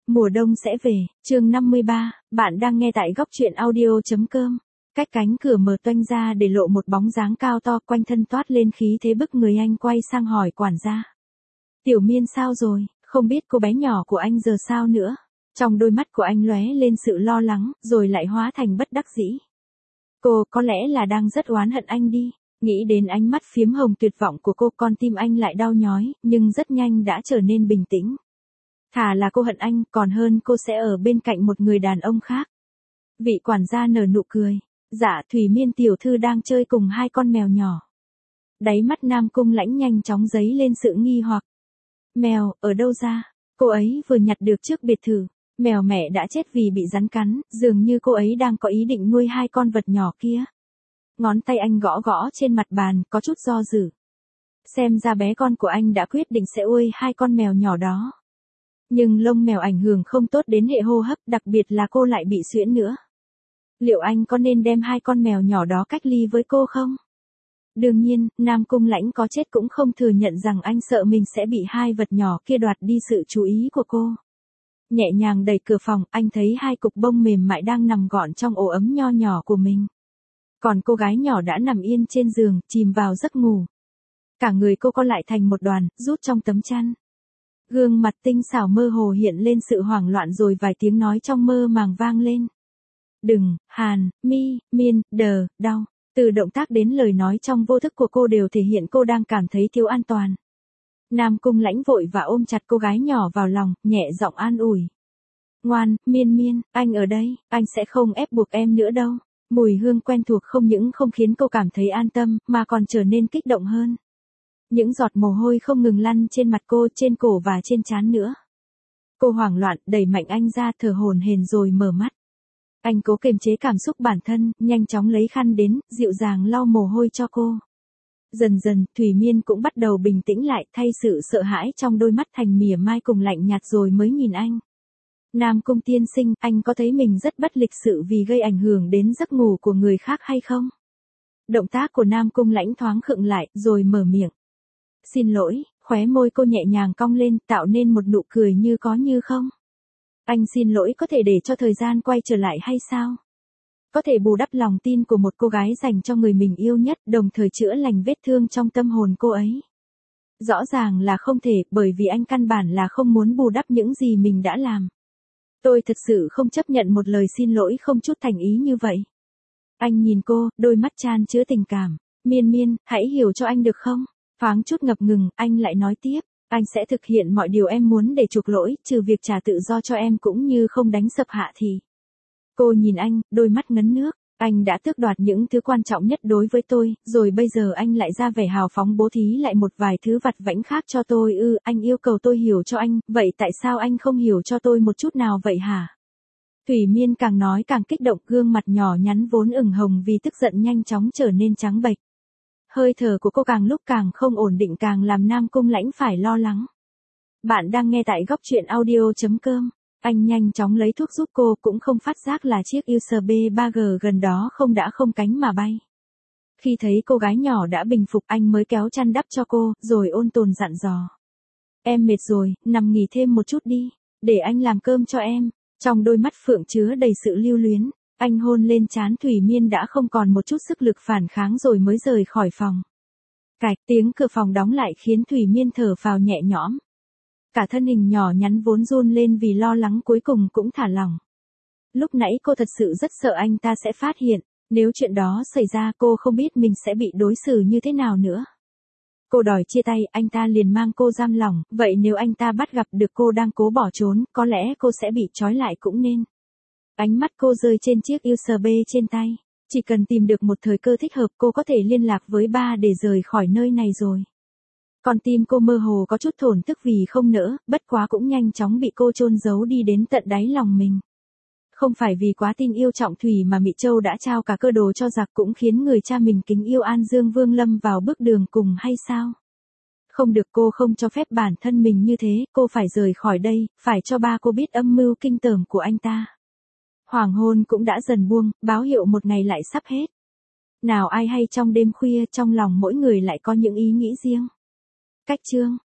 Mùa đông sẽ về, chương 53, bạn đang nghe tại góc truyện audio.com. Cách cánh cửa mở toang ra để lộ một bóng dáng cao to, quanh thân toát lên khí thế bức người. Anh quay sang hỏi quản gia. Tiểu Miên sao rồi, không biết cô bé nhỏ của anh giờ sao nữa. Trong đôi mắt của anh lóe lên sự lo lắng, rồi lại hóa thành bất đắc dĩ. Cô có lẽ là đang rất oán hận anh đi. Nghĩ đến ánh mắt phiếm hồng tuyệt vọng của cô, con tim anh lại đau nhói, nhưng rất nhanh đã trở nên bình tĩnh. Thà là cô hận anh, còn hơn cô sẽ ở bên cạnh một người đàn ông khác. Vị quản gia nở nụ cười. Dạ, Thủy Miên tiểu thư đang chơi cùng hai con mèo nhỏ. Đáy mắt Nam Cung Lãnh nhanh chóng dấy lên sự nghi hoặc. Mèo, ở đâu ra? Cô ấy vừa nhặt được trước biệt thự. Mèo mẹ đã chết vì bị rắn cắn, dường như cô ấy đang có ý định nuôi hai con vật nhỏ kia. Ngón tay anh gõ gõ trên mặt bàn, có chút do dự. Xem ra bé con của anh đã quyết định sẽ nuôi hai con mèo nhỏ đó. Nhưng lông mèo ảnh hưởng không tốt đến hệ hô hấp, đặc biệt là cô lại bị suyễn nữa. Liệu anh có nên đem hai con mèo nhỏ đó cách ly với cô không? Đương nhiên, Nam Cung Lãnh có chết cũng không thừa nhận rằng anh sợ mình sẽ bị hai vật nhỏ kia đoạt đi sự chú ý của cô. Nhẹ nhàng đẩy cửa phòng, anh thấy hai cục bông mềm mại đang nằm gọn trong ổ ấm nho nhỏ của mình. Còn cô gái nhỏ đã nằm yên trên giường, chìm vào giấc ngủ. Cả người cô co lại thành một đoàn, rút trong tấm chăn. Gương mặt tinh xảo mơ hồ hiện lên sự hoảng loạn, rồi vài tiếng nói trong mơ màng vang lên. Đừng, Hàn, Mi, Miên, Đờ, đau. Từ động tác đến lời nói trong vô thức của cô đều thể hiện cô đang cảm thấy thiếu an toàn. Nam Cung Lãnh vội và ôm chặt cô gái nhỏ vào lòng, nhẹ giọng an ủi. Ngoan, Miên Miên, anh ở đây, anh sẽ không ép buộc em nữa đâu. Mùi hương quen thuộc không những không khiến cô cảm thấy an tâm, mà còn trở nên kích động hơn. Những giọt mồ hôi không ngừng lăn trên mặt cô, trên cổ và trên trán nữa. Cô hoảng loạn, đẩy mạnh anh ra, thở hổn hển rồi mở mắt. Anh cố kiềm chế cảm xúc bản thân, nhanh chóng lấy khăn đến, dịu dàng lau mồ hôi cho cô. Dần dần, Thủy Miên cũng bắt đầu bình tĩnh lại, thay sự sợ hãi trong đôi mắt thành mỉa mai cùng lạnh nhạt, rồi mới nhìn anh. Nam Cung tiên sinh, anh có thấy mình rất bất lịch sự vì gây ảnh hưởng đến giấc ngủ của người khác hay không? Động tác của Nam Cung Lãnh thoáng khựng lại, rồi mở miệng. Xin lỗi, khóe môi cô nhẹ nhàng cong lên, tạo nên một nụ cười như có như không. Anh xin lỗi có thể để cho thời gian quay trở lại hay sao? Có thể bù đắp lòng tin của một cô gái dành cho người mình yêu nhất, đồng thời chữa lành vết thương trong tâm hồn cô ấy. Rõ ràng là không thể, bởi vì anh căn bản là không muốn bù đắp những gì mình đã làm. Tôi thật sự không chấp nhận một lời xin lỗi không chút thành ý như vậy. Anh nhìn cô, đôi mắt chan chứa tình cảm. Miên Miên, hãy hiểu cho anh được không? Thoáng chút ngập ngừng, anh lại nói tiếp. Anh sẽ thực hiện mọi điều em muốn để chuộc lỗi, trừ việc trả tự do cho em cũng như không đánh sập Hạ Thì. Cô nhìn anh, đôi mắt ngấn nước. Anh đã tước đoạt những thứ quan trọng nhất đối với tôi, rồi bây giờ anh lại ra vẻ hào phóng bố thí lại một vài thứ vặt vãnh khác cho tôi. Anh yêu cầu tôi hiểu cho anh, vậy tại sao anh không hiểu cho tôi một chút nào vậy hả? Thủy Miên càng nói càng kích động, gương mặt nhỏ nhắn vốn ửng hồng vì tức giận nhanh chóng trở nên trắng bệch. Hơi thở của cô càng lúc càng không ổn định, càng làm Nam Cung Lãnh phải lo lắng. Bạn đang nghe tại góc truyện audio.com. Anh nhanh chóng lấy thuốc giúp cô, cũng không phát giác là chiếc USB 3G gần đó đã không cánh mà bay. Khi thấy cô gái nhỏ đã bình phục, anh mới kéo chăn đắp cho cô, rồi ôn tồn dặn dò. Em mệt rồi, nằm nghỉ thêm một chút đi, để anh làm cơm cho em. Trong đôi mắt phượng chứa đầy sự lưu luyến, anh hôn lên trán Thủy Miên đã không còn một chút sức lực phản kháng, rồi mới rời khỏi phòng. Cạch, tiếng cửa phòng đóng lại khiến Thủy Miên thở phào nhẹ nhõm. Cả thân hình nhỏ nhắn vốn run lên vì lo lắng cuối cùng cũng thả lỏng. Lúc nãy cô thật sự rất sợ anh ta sẽ phát hiện, nếu chuyện đó xảy ra cô không biết mình sẽ bị đối xử như thế nào nữa. Cô đòi chia tay, anh ta liền mang cô giam lỏng, vậy nếu anh ta bắt gặp được cô đang cố bỏ trốn, có lẽ cô sẽ bị trói lại cũng nên. Ánh mắt cô rơi trên chiếc USB trên tay. Chỉ cần tìm được một thời cơ thích hợp, cô có thể liên lạc với ba để rời khỏi nơi này rồi. Con tim cô mơ hồ có chút thổn thức vì không nỡ, bất quá cũng nhanh chóng bị cô chôn giấu đi đến tận đáy lòng mình. Không phải vì quá tin yêu Trọng Thủy mà Mị Châu đã trao cả cơ đồ cho giặc, cũng khiến người cha mình kính yêu An Dương Vương lâm vào bước đường cùng hay sao? Không được, cô không cho phép bản thân mình như thế, cô phải rời khỏi đây, phải cho ba cô biết âm mưu kinh tởm của anh ta. Hoàng hôn cũng đã dần buông, báo hiệu một ngày lại sắp hết. Nào ai hay trong đêm khuya, trong lòng mỗi người lại có những ý nghĩ riêng. Cách chương